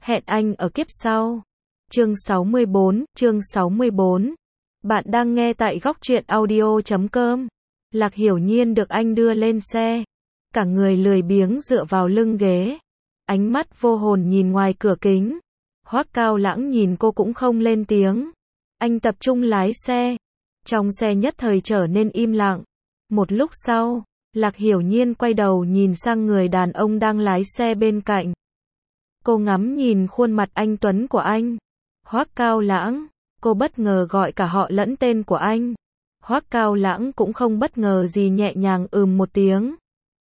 Hẹn anh ở kiếp sau. Chương 64. Bạn đang nghe tại góc truyện audio.com. Lạc Hiểu Nhiên được anh đưa lên xe. Cả người lười biếng dựa vào lưng ghế. Ánh mắt vô hồn nhìn ngoài cửa kính. Hoắc Cao Lãng nhìn cô cũng không lên tiếng. Anh tập trung lái xe. Trong xe nhất thời trở nên im lặng. Một lúc sau, Lạc Hiểu Nhiên quay đầu nhìn sang người đàn ông đang lái xe bên cạnh. Cô ngắm nhìn khuôn mặt anh tuấn của anh. Hoắc Cao Lãng. Cô bất ngờ gọi cả họ lẫn tên của anh. Hoắc Cao Lãng cũng không bất ngờ gì, nhẹ nhàng một tiếng.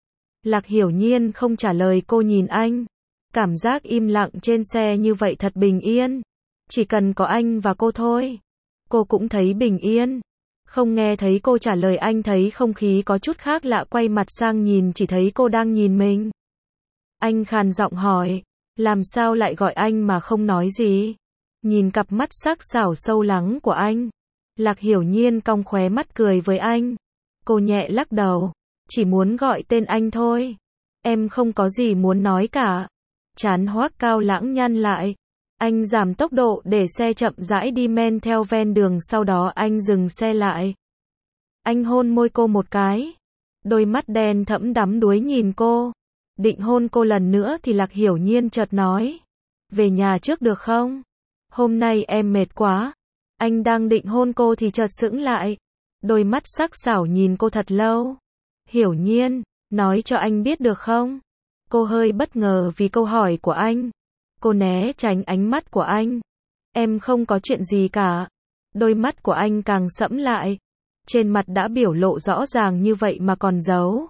Lạc Hiểu Nhiên không trả lời, cô nhìn anh. Cảm giác im lặng trên xe như vậy thật bình yên. Chỉ cần có anh và cô thôi. Cô cũng thấy bình yên. Không nghe thấy cô trả lời, anh thấy không khí có chút khác lạ, quay mặt sang nhìn chỉ thấy cô đang nhìn mình. Anh khàn giọng hỏi, làm sao lại gọi anh mà không nói gì? Nhìn cặp mắt sắc sảo sâu lắng của anh, Lạc Hiểu Nhiên cong khóe mắt cười với anh. Cô nhẹ lắc đầu, chỉ muốn gọi tên anh thôi. Em không có gì muốn nói cả. Trán Hoắc Cao Lãng nhăn lại. Anh giảm tốc độ để xe chậm rãi đi men theo ven đường, sau đó anh dừng xe lại. Anh hôn môi cô một cái. Đôi mắt đen thẫm đắm đuối nhìn cô. Định hôn cô lần nữa thì Lạc Hiểu Nhiên chợt nói. Về nhà trước được không? Hôm nay em mệt quá. Anh đang định hôn cô thì chợt sững lại. Đôi mắt sắc sảo nhìn cô thật lâu. Hiểu Nhiên, nói cho anh biết được không? Cô hơi bất ngờ vì câu hỏi của anh. Cô né tránh ánh mắt của anh. Em không có chuyện gì cả. Đôi mắt của anh càng sẫm lại. Trên mặt đã biểu lộ rõ ràng như vậy mà còn giấu.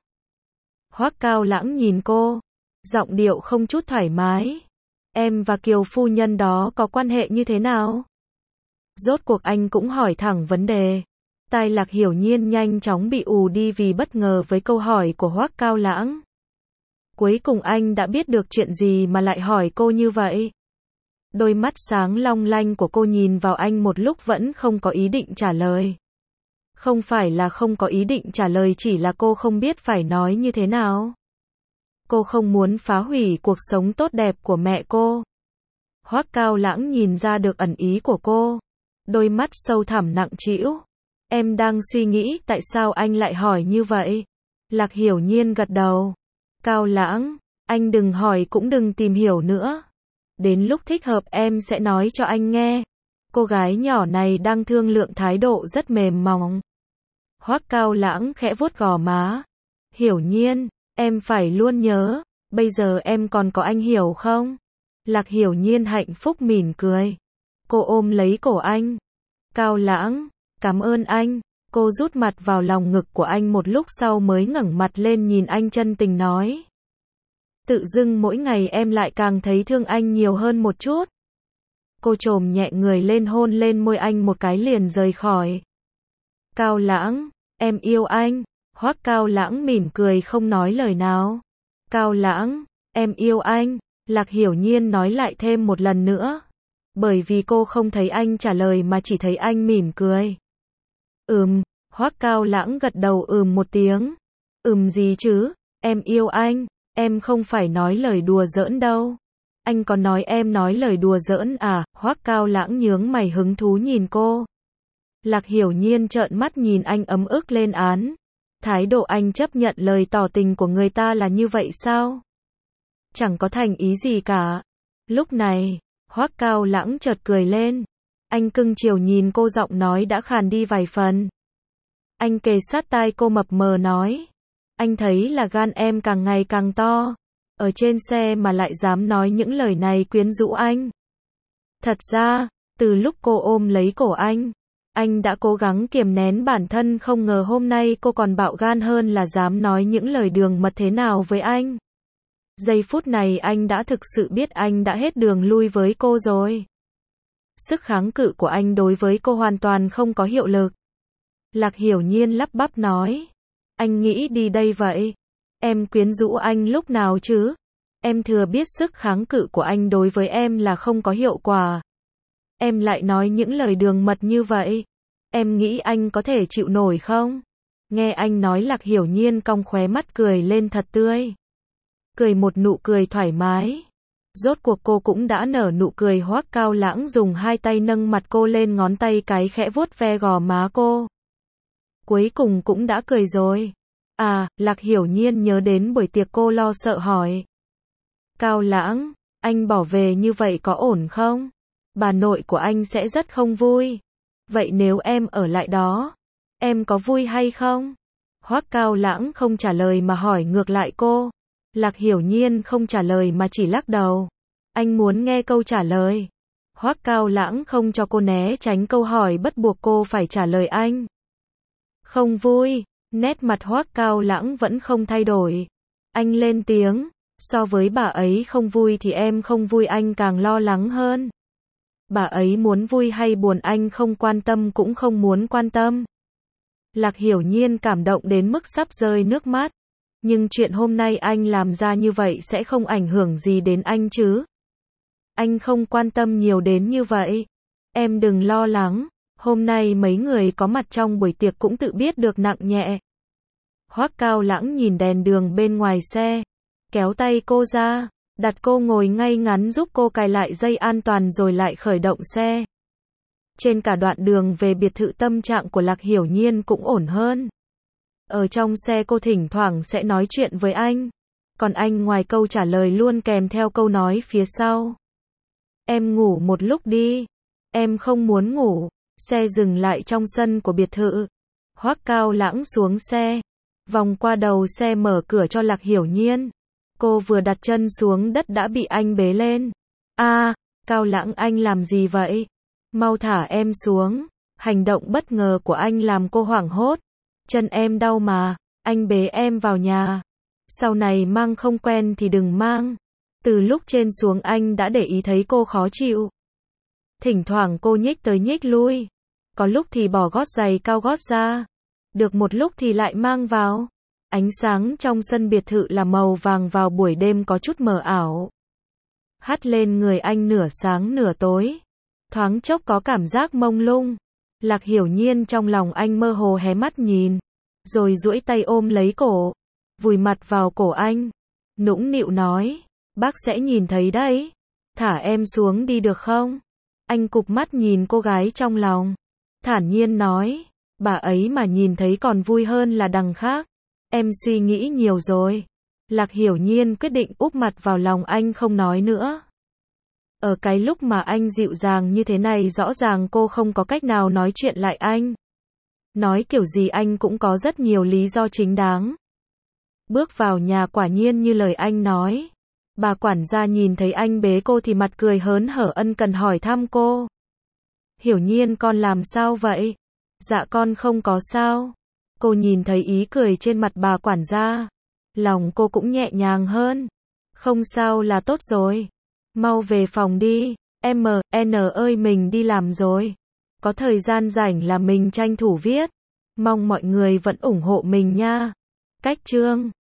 Hoắc Cao Lãng nhìn cô. Giọng điệu không chút thoải mái. Em và Kiều phu nhân đó có quan hệ như thế nào? Rốt cuộc anh cũng hỏi thẳng vấn đề. Tai Lạc Hiểu Nhiên nhanh chóng bị ù đi vì bất ngờ với câu hỏi của Hoắc Cao Lãng. Cuối cùng anh đã biết được chuyện gì mà lại hỏi cô như vậy? Đôi mắt sáng long lanh của cô nhìn vào anh một lúc vẫn không có ý định trả lời. Không phải là không có ý định trả lời, chỉ là cô không biết phải nói như thế nào. Cô không muốn phá hủy cuộc sống tốt đẹp của mẹ cô. Hoắc Cao Lãng nhìn ra được ẩn ý của cô. Đôi mắt sâu thẳm nặng trĩu. Em đang suy nghĩ tại sao anh lại hỏi như vậy. Lạc Hiểu Nhiên gật đầu. Cao Lãng, anh đừng hỏi cũng đừng tìm hiểu nữa. Đến lúc thích hợp em sẽ nói cho anh nghe. Cô gái nhỏ này đang thương lượng, thái độ rất mềm mỏng. Hoắc Cao Lãng khẽ vuốt gò má. Hiểu Nhiên, em phải luôn nhớ, bây giờ em còn có anh, hiểu không? Lạc Hiểu Nhiên hạnh phúc mỉm cười. Cô ôm lấy cổ anh. Cao Lãng, cảm ơn anh. Cô rút mặt vào lòng ngực của anh một lúc sau mới ngẩng mặt lên nhìn anh chân tình nói. Tự dưng mỗi ngày em lại càng thấy thương anh nhiều hơn một chút. Cô chồm nhẹ người lên hôn lên môi anh một cái liền rời khỏi. Cao Lãng, em yêu anh. Hoắc Cao Lãng mỉm cười không nói lời nào. Cao Lãng, em yêu anh. Lạc Hiểu Nhiên nói lại thêm một lần nữa. Bởi vì cô không thấy anh trả lời mà chỉ thấy anh mỉm cười. Hoắc Cao Lãng gật đầu một tiếng. Gì chứ, em yêu anh, em không phải nói lời đùa giỡn đâu. Anh có nói em nói lời đùa giỡn à? Hoắc Cao Lãng nhướng mày hứng thú nhìn cô. Lạc Hiểu Nhiên trợn mắt nhìn anh ấm ức lên án. Thái độ anh chấp nhận lời tỏ tình của người ta là như vậy sao? Chẳng có thành ý gì cả. Lúc này, Hoắc Cao Lãng chợt cười lên. Anh cưng chiều nhìn cô, giọng nói đã khàn đi vài phần. Anh kề sát tai cô mập mờ nói. Anh thấy là gan em càng ngày càng to. Ở trên xe mà lại dám nói những lời này quyến rũ anh. Thật ra, từ lúc cô ôm lấy cổ anh đã cố gắng kiềm nén bản thân, không ngờ hôm nay cô còn bạo gan hơn là dám nói những lời đường mật thế nào với anh. Giây phút này anh đã thực sự biết anh đã hết đường lui với cô rồi. Sức kháng cự của anh đối với cô hoàn toàn không có hiệu lực. Lạc Hiểu Nhiên lắp bắp nói. Anh nghĩ đi đây vậy? Em quyến rũ anh lúc nào chứ? Em thừa biết sức kháng cự của anh đối với em là không có hiệu quả. Em lại nói những lời đường mật như vậy. Em nghĩ anh có thể chịu nổi không? Nghe anh nói, Lạc Hiểu Nhiên cong khóe mắt cười lên thật tươi. Cười một nụ cười thoải mái. Rốt cuộc cô cũng đã nở nụ cười. Hoắc Cao Lãng dùng hai tay nâng mặt cô lên, ngón tay cái khẽ vuốt ve gò má cô. Cuối cùng cũng đã cười rồi. À, Lạc Hiểu Nhiên nhớ đến buổi tiệc cô lo sợ hỏi. Cao Lãng, anh bỏ về như vậy có ổn không? Bà nội của anh sẽ rất không vui. Vậy nếu em ở lại đó, em có vui hay không? Hoắc Cao Lãng không trả lời mà hỏi ngược lại cô. Lạc Hiểu Nhiên không trả lời mà chỉ lắc đầu. Anh muốn nghe câu trả lời. Hoắc Cao Lãng không cho cô né tránh câu hỏi bắt buộc cô phải trả lời anh. Không vui. Nét mặt Hoắc Cao Lãng vẫn không thay đổi. Anh lên tiếng. So với bà ấy không vui thì em không vui, anh càng lo lắng hơn. Bà ấy muốn vui hay buồn anh không quan tâm cũng không muốn quan tâm. Lạc Hiểu Nhiên cảm động đến mức sắp rơi nước mắt. Nhưng chuyện hôm nay anh làm ra như vậy sẽ không ảnh hưởng gì đến anh chứ? Anh không quan tâm nhiều đến như vậy. Em đừng lo lắng, hôm nay mấy người có mặt trong buổi tiệc cũng tự biết được nặng nhẹ. Hoắc Cao Lãng nhìn đèn đường bên ngoài xe, kéo tay cô ra, đặt cô ngồi ngay ngắn giúp cô cài lại dây an toàn rồi lại khởi động xe. Trên cả đoạn đường về biệt thự tâm trạng của Lạc Hiểu Nhiên cũng ổn hơn. Ở trong xe cô thỉnh thoảng sẽ nói chuyện với anh. Còn anh ngoài câu trả lời luôn kèm theo câu nói phía sau. Em ngủ một lúc đi. Em không muốn ngủ. Xe dừng lại trong sân của biệt thự. Hoắc Cao Lãng xuống xe. Vòng qua đầu xe mở cửa cho Lạc Hiểu Nhiên. Cô vừa đặt chân xuống đất đã bị anh bế lên. À, Cao Lãng anh làm gì vậy? Mau thả em xuống. Hành động bất ngờ của anh làm cô hoảng hốt. Chân em đau mà, anh bế em vào nhà. Sau này mang không quen thì đừng mang. Từ lúc trên xuống anh đã để ý thấy cô khó chịu. Thỉnh thoảng cô nhích tới nhích lui. Có lúc thì bỏ gót giày cao gót ra. Được một lúc thì lại mang vào. Ánh sáng trong sân biệt thự là màu vàng vào buổi đêm có chút mờ ảo. Hắt lên người anh nửa sáng nửa tối. Thoáng chốc có cảm giác mông lung. Lạc Hiểu Nhiên trong lòng anh mơ hồ hé mắt nhìn. Rồi duỗi tay ôm lấy cổ. Vùi mặt vào cổ anh. Nũng nịu nói. Bác sẽ nhìn thấy đấy. Thả em xuống đi được không? Anh cụp mắt nhìn cô gái trong lòng. Thản nhiên nói. Bà ấy mà nhìn thấy còn vui hơn là đằng khác. Em suy nghĩ nhiều rồi. Lạc Hiểu Nhiên quyết định úp mặt vào lòng anh không nói nữa. Ở cái lúc mà anh dịu dàng như thế này rõ ràng cô không có cách nào nói chuyện lại anh. Nói kiểu gì anh cũng có rất nhiều lý do chính đáng. Bước vào nhà quả nhiên như lời anh nói. Bà quản gia nhìn thấy anh bế cô thì mặt cười hớn hở ân cần hỏi thăm cô. Hiểu Nhiên con làm sao vậy? Dạ con không có sao. Cô nhìn thấy ý cười trên mặt bà quản gia. Lòng cô cũng nhẹ nhàng hơn. Không sao là tốt rồi. Mau về phòng đi. N ơi mình đi làm rồi. Có thời gian rảnh là mình tranh thủ viết. Mong mọi người vẫn ủng hộ mình nha. Cách chương